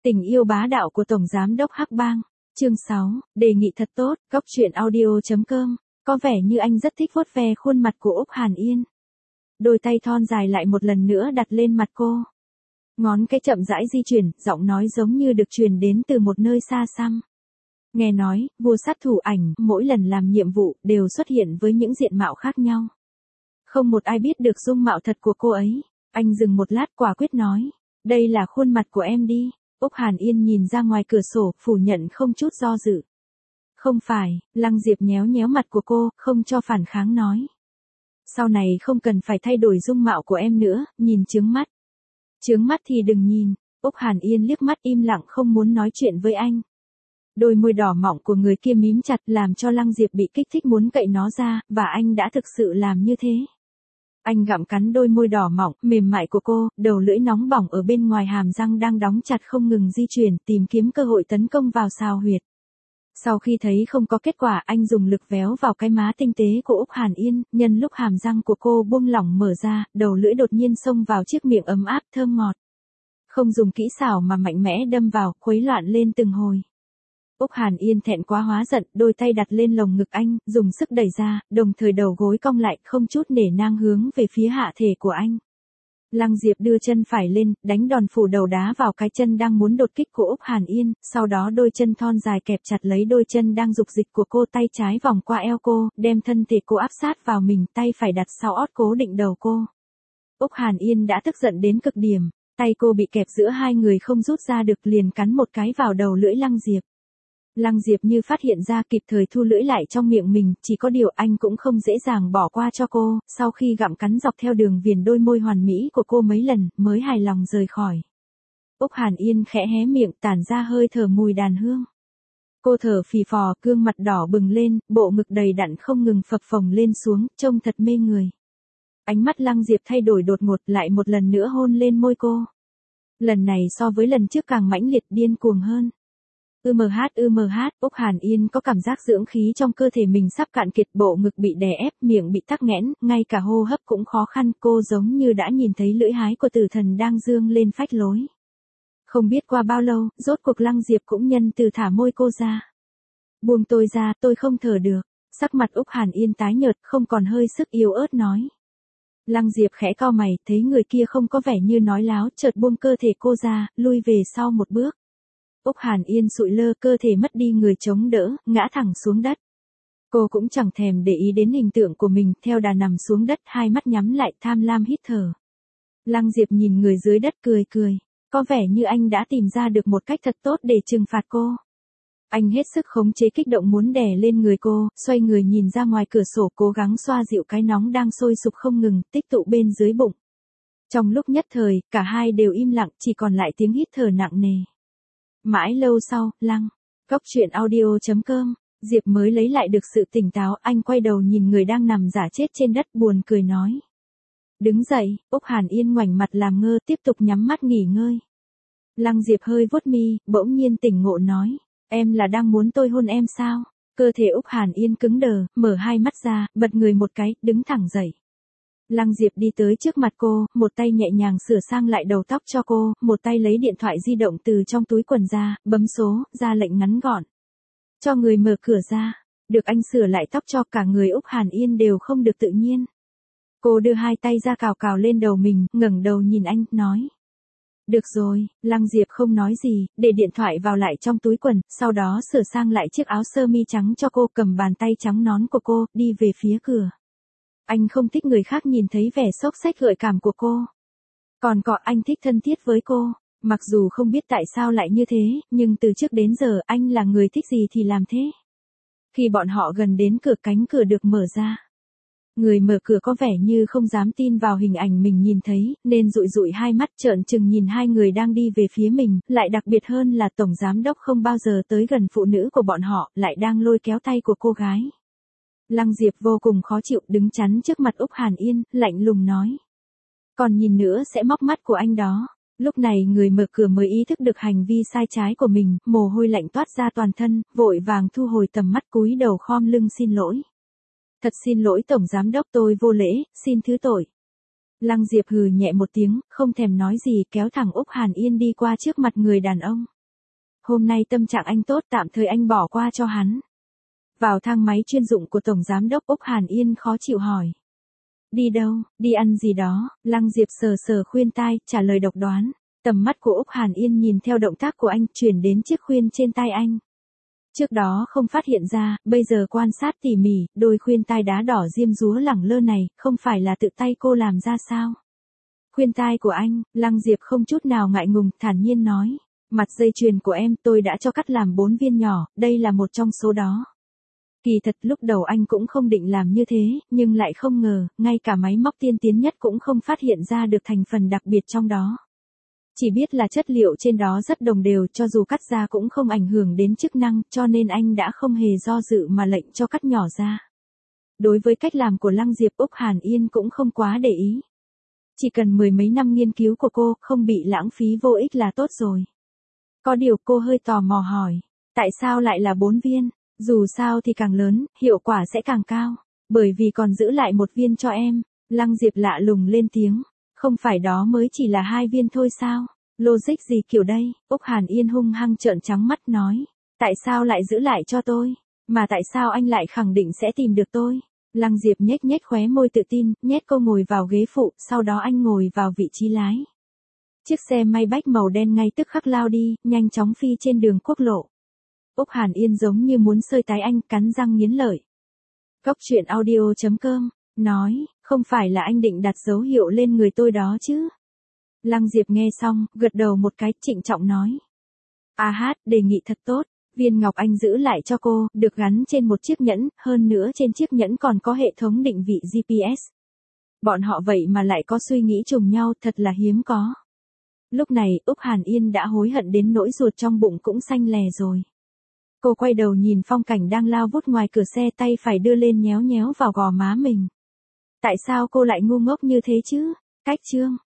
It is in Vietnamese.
Tình yêu bá đạo của Tổng Giám đốc Hắc Bang. Chương 6, đề nghị thật tốt, Cóc truyện audio.com. Có vẻ như anh rất thích vuốt ve khuôn mặt của Úc Hàn Yên. Đôi tay thon dài lại một lần nữa đặt lên mặt cô. Ngón cái chậm rãi di chuyển, giọng nói giống như được truyền đến từ một nơi xa xăm. Nghe nói, vua sát thủ ảnh, mỗi lần làm nhiệm vụ, đều xuất hiện với những diện mạo khác nhau. Không một ai biết được dung mạo thật của cô ấy. Anh dừng một lát quả quyết nói. Đây là khuôn mặt của em đi. Úc Hàn Yên nhìn ra ngoài cửa sổ, phủ nhận không chút do dự. Không phải, Lăng Diệp nhéo nhéo mặt của cô, không cho phản kháng nói. Sau này không cần phải thay đổi dung mạo của em nữa, nhìn chướng mắt. Chướng mắt thì đừng nhìn. Úc Hàn Yên liếc mắt im lặng không muốn nói chuyện với anh. Đôi môi đỏ mọng của người kia mím chặt làm cho Lăng Diệp bị kích thích muốn cậy nó ra, và anh đã thực sự làm như thế. Anh gặm cắn đôi môi đỏ mọng, mềm mại của cô, đầu lưỡi nóng bỏng ở bên ngoài hàm răng đang đóng chặt không ngừng di chuyển, tìm kiếm cơ hội tấn công vào xào huyệt. Sau khi thấy không có kết quả, anh dùng lực véo vào cái má tinh tế của Úc Hàn Yên, nhân lúc hàm răng của cô buông lỏng mở ra, đầu lưỡi đột nhiên xông vào chiếc miệng ấm áp thơm ngọt. Không dùng kỹ xảo mà mạnh mẽ đâm vào, khuấy loạn lên từng hồi. Úc Hàn Yên thẹn quá hóa giận, đôi tay đặt lên lồng ngực anh, dùng sức đẩy ra, đồng thời đầu gối cong lại, không chút nể nang hướng về phía hạ thể của anh. Lăng Diệp đưa chân phải lên, đánh đòn phủ đầu đá vào cái chân đang muốn đột kích của Úc Hàn Yên, sau đó đôi chân thon dài kẹp chặt lấy đôi chân đang dục dịch của cô, tay trái vòng qua eo cô, đem thân thể cô áp sát vào mình, tay phải đặt sau ót cố định đầu cô. Úc Hàn Yên đã tức giận đến cực điểm, tay cô bị kẹp giữa hai người không rút ra được, liền cắn một cái vào đầu lưỡi Lăng Diệp. Lăng Diệp như phát hiện ra, kịp thời thu lưỡi lại trong miệng mình, chỉ có điều anh cũng không dễ dàng bỏ qua cho cô, sau khi gặm cắn dọc theo đường viền đôi môi hoàn mỹ của cô mấy lần, mới hài lòng rời khỏi. Úc Hàn Yên khẽ hé miệng, tản ra hơi thở mùi đàn hương. Cô thở phì phò, gương mặt đỏ bừng lên, bộ ngực đầy đặn không ngừng phập phồng lên xuống, trông thật mê người. Ánh mắt Lăng Diệp thay đổi đột ngột, lại một lần nữa hôn lên môi cô. Lần này so với lần trước càng mãnh liệt, điên cuồng hơn. Úc Hàn Yên có cảm giác dưỡng khí trong cơ thể mình sắp cạn kiệt, bộ ngực bị đè ép, miệng bị tắc nghẽn, ngay cả hô hấp cũng khó khăn, cô giống như đã nhìn thấy lưỡi hái của tử thần đang dương lên phách lối. Không biết qua bao lâu, rốt cuộc Lăng Diệp cũng nhân từ thả môi cô ra. Buông tôi ra, tôi không thở được. Sắc mặt Úc Hàn Yên tái nhợt, không còn hơi sức, yếu ớt nói. Lăng Diệp khẽ cau mày, thấy người kia không có vẻ như nói láo, chợt buông cơ thể cô ra, lui về sau một bước. Úc Hàn Yên sụi lơ, cơ thể mất đi người chống đỡ, ngã thẳng xuống đất. Cô cũng chẳng thèm để ý đến hình tượng của mình, theo đà nằm xuống đất, hai mắt nhắm lại, tham lam hít thở. Lăng Diệp nhìn người dưới đất cười cười, có vẻ như anh đã tìm ra được một cách thật tốt để trừng phạt cô. Anh hết sức khống chế kích động muốn đè lên người cô, xoay người nhìn ra ngoài cửa sổ, cố gắng xoa dịu cái nóng đang sôi sục không ngừng, tích tụ bên dưới bụng. Trong lúc nhất thời, cả hai đều im lặng, chỉ còn lại tiếng hít thở nặng nề. Mãi lâu sau, Cóc truyện audio.com, Diệp mới lấy lại được sự tỉnh táo, anh quay đầu nhìn người đang nằm rã chết trên đất, buồn cười nói. Đứng dậy, Úc Hàn Yên ngoảnh mặt làm ngơ, tiếp tục nhắm mắt nghỉ ngơi. Lăng Diệp hơi vuốt mi, bỗng nhiên tỉnh ngộ nói, em là đang muốn tôi hôn em sao? Cơ thể Úc Hàn Yên cứng đờ, mở hai mắt ra, bật người một cái, đứng thẳng dậy. Lăng Diệp đi tới trước mặt cô, một tay nhẹ nhàng sửa sang lại đầu tóc cho cô, một tay lấy điện thoại di động từ trong túi quần ra, bấm số, ra lệnh ngắn gọn. Cho người mở cửa ra. Được anh sửa lại tóc cho, cả người Úc Hàn Yên đều không được tự nhiên. Cô đưa hai tay ra cào cào lên đầu mình, ngẩng đầu nhìn anh, nói. Được rồi, Lăng Diệp không nói gì, để điện thoại vào lại trong túi quần, sau đó sửa sang lại chiếc áo sơ mi trắng cho cô, cầm bàn tay trắng nón của cô, đi về phía cửa. Anh không thích người khác nhìn thấy vẻ xốc xách gợi cảm của cô. Còn anh thích thân thiết với cô. Mặc dù không biết tại sao lại như thế, nhưng từ trước đến giờ anh là người thích gì thì làm thế. Khi bọn họ gần đến cửa, cánh cửa được mở ra. Người mở cửa có vẻ như không dám tin vào hình ảnh mình nhìn thấy, nên dụi dụi hai mắt trợn trừng nhìn hai người đang đi về phía mình, lại đặc biệt hơn là Tổng Giám đốc không bao giờ tới gần phụ nữ của bọn họ, lại đang lôi kéo tay của cô gái. Lăng Diệp vô cùng khó chịu, đứng chắn trước mặt Úc Hàn Yên, lạnh lùng nói. Còn nhìn nữa sẽ móc mắt của anh đó. Lúc này người mở cửa mới ý thức được hành vi sai trái của mình, mồ hôi lạnh toát ra toàn thân, vội vàng thu hồi tầm mắt, cúi đầu khom lưng xin lỗi. Thật xin lỗi Tổng Giám đốc, tôi vô lễ, xin thứ tội. Lăng Diệp hừ nhẹ một tiếng, không thèm nói gì, kéo thẳng Úc Hàn Yên đi qua trước mặt người đàn ông. Hôm nay tâm trạng anh tốt, tạm thời anh bỏ qua cho hắn. Vào thang máy chuyên dụng của Tổng Giám đốc Úc Hàn Yên khó chịu hỏi. Đi đâu, đi ăn gì đó, Lăng Diệp sờ sờ khuyên tai, trả lời độc đoán. Tầm mắt của Úc Hàn Yên nhìn theo động tác của anh, chuyển đến chiếc khuyên trên tai anh. Trước đó không phát hiện ra, bây giờ quan sát tỉ mỉ, đôi khuyên tai đá đỏ diêm dúa lẳng lơ này, không phải là tự tay cô làm ra sao? Khuyên tai của anh, Lăng Diệp không chút nào ngại ngùng, thản nhiên nói. Mặt dây chuyền của em tôi đã cho cắt làm 4 viên nhỏ, đây là một trong số đó. Kỳ thật lúc đầu anh cũng không định làm như thế, nhưng lại không ngờ, ngay cả máy móc tiên tiến nhất cũng không phát hiện ra được thành phần đặc biệt trong đó. Chỉ biết là chất liệu trên đó rất đồng đều, cho dù cắt ra cũng không ảnh hưởng đến chức năng, cho nên anh đã không hề do dự mà lệnh cho cắt nhỏ ra. Đối với cách làm của Lăng Diệp, Úc Hàn Yên cũng không quá để ý. Chỉ cần 10 mấy năm nghiên cứu của cô, không bị lãng phí vô ích là tốt rồi. Có điều cô hơi tò mò hỏi, tại sao lại là 4 viên? Dù sao thì càng lớn, hiệu quả sẽ càng cao. Bởi vì còn giữ lại 1 viên cho em. Lăng Diệp lạ lùng lên tiếng. Không phải đó mới chỉ là 2 viên thôi sao? Logic gì kiểu đây? Úc Hàn Yên hung hăng trợn trắng mắt nói. Tại sao lại giữ lại cho tôi? Mà tại sao anh lại khẳng định sẽ tìm được tôi? Lăng Diệp nhếch nhếch khóe môi tự tin, nhét cô ngồi vào ghế phụ, sau đó anh ngồi vào vị trí lái. Chiếc xe Maybach màu đen ngay tức khắc lao đi, nhanh chóng phi trên đường quốc lộ. Úc Hàn Yên giống như muốn xơi tái anh, cắn răng nghiến lợi. Góc truyện audio.com, nói, không phải là anh định đặt dấu hiệu lên người tôi đó chứ? Lăng Diệp nghe xong, gật đầu một cái, trịnh trọng nói. Đề nghị thật tốt, viên ngọc anh giữ lại cho cô, được gắn trên một chiếc nhẫn, hơn nữa trên chiếc nhẫn còn có hệ thống định vị GPS. Bọn họ vậy mà lại có suy nghĩ trùng nhau, thật là hiếm có. Lúc này, Úc Hàn Yên đã hối hận đến nỗi ruột trong bụng cũng xanh lè rồi. Cô quay đầu nhìn phong cảnh đang lao vút ngoài cửa xe, tay phải đưa lên nhéo nhéo vào gò má mình. Tại sao cô lại ngu ngốc như thế chứ? Cách chương.